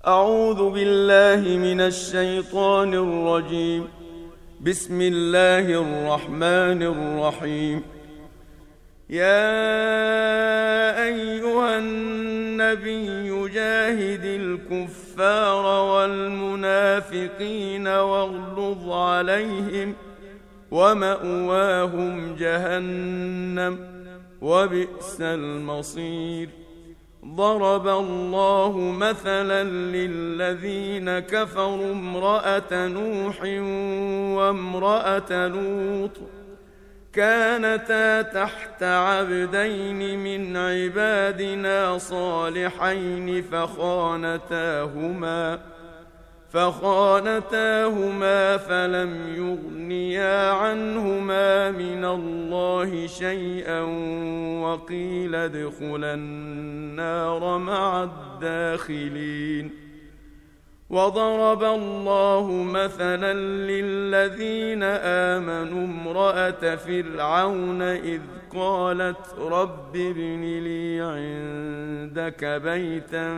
أعوذ بالله من الشيطان الرجيم. بسم الله الرحمن الرحيم. يا أيها النبي جاهد الكفار والمنافقين واغلظ عليهم ومأواهم جهنم وبئس المصير. ضرب الله مثلا للذين كفروا امرأة نوح وامرأة لوط كانتا تحت عبدين من عبادنا صالحين فخانتاهما فلم يغنيا عنهما من الله شيئا وقيل ادخلا النار مع الداخلين. وضرب الله مثلا للذين آمنوا امرأة فرعون إذ قالت رب ابن لي عندك بيتا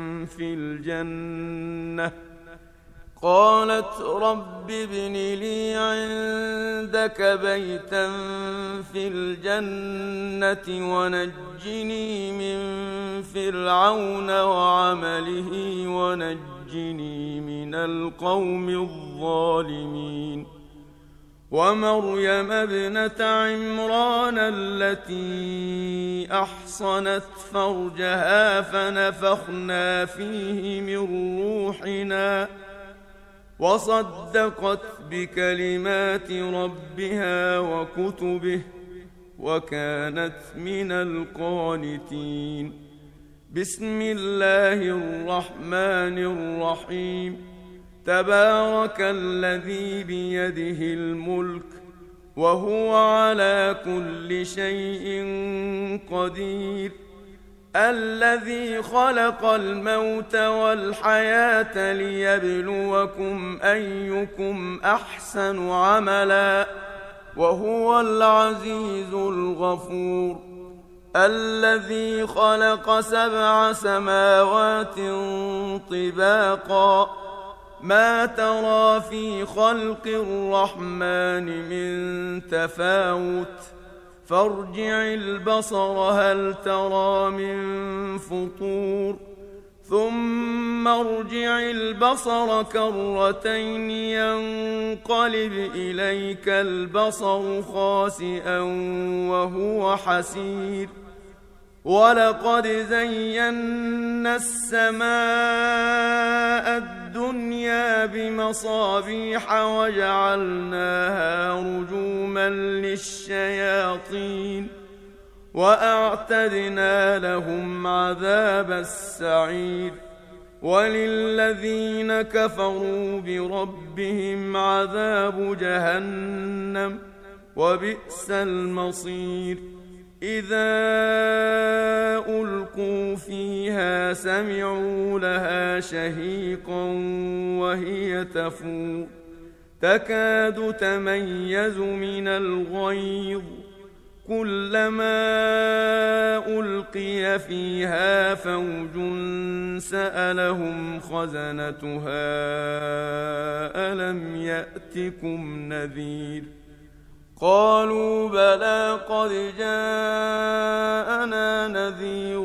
في الجنة ونجني من فرعون وعمله ونجني من القوم الظالمين. ومريم ابنة عمران التي أحصنت فرجها فنفخنا فيه من روحنا وصدقت بكلمات ربها وكتبه وكانت من القانتين. بسم الله الرحمن الرحيم. تبارك الذي بيده الملك وهو على كل شيء قدير. الذي خلق الموت والحياة ليبلوكم أيكم أحسن عملا وهو العزيز الغفور. الذي خلق 7 سماوات طباقا ما ترى في خلق الرحمن من تفاوت فارجع البصر هل ترى من فطور ثم ارجع البصر كرتين ينقلب إليك البصر خاسئا وهو حسير. ولقد زينا السماء الدنيا بمصابيح وجعلناها رجوما للشياطين وأعتدنا لهم عذاب السعير. وللذين كفروا بربهم عذاب جهنم وبئس المصير. إذا ألقوا فيها سمعوا لها شهيقا وهي تفور تكاد تميز من الغيظ كلما ألقي فيها فوج سألهم خزنتها ألم يأتكم نذير قالوا بلى قد جاءنا نذير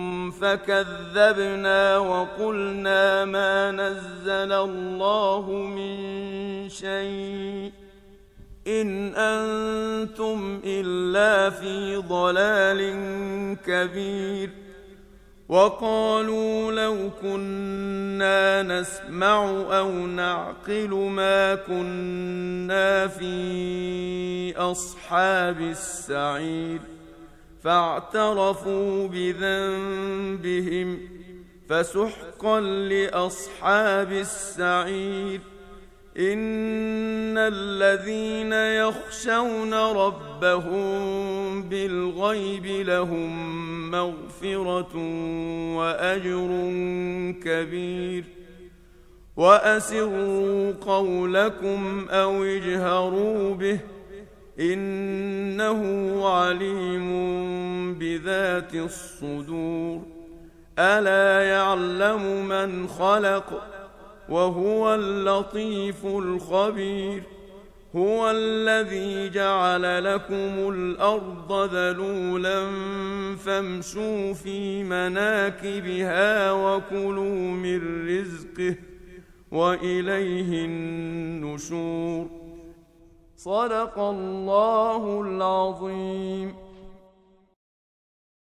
فكذبنا وقلنا ما نزل الله من شيء إن أنتم إلا في ضلال كبير. وقالوا لو كنا نسمع أو نعقل ما كنا في أصحاب السعير فاعترفوا بذنبهم فسحقا لأصحاب السعير. إن الذين يخشون ربهم بالغيب لهم مغفرة وأجر كبير. وأسروا قولكم أو اجهروا به إنه عليم بذات الصدور. ألا يعلم من خلق وهو اللطيف الخبير هو الذي جعل لكم الأرض ذلولا فامشوا في مناكبها وكلوا من رزقه وإليه النشور. صدق الله العظيم.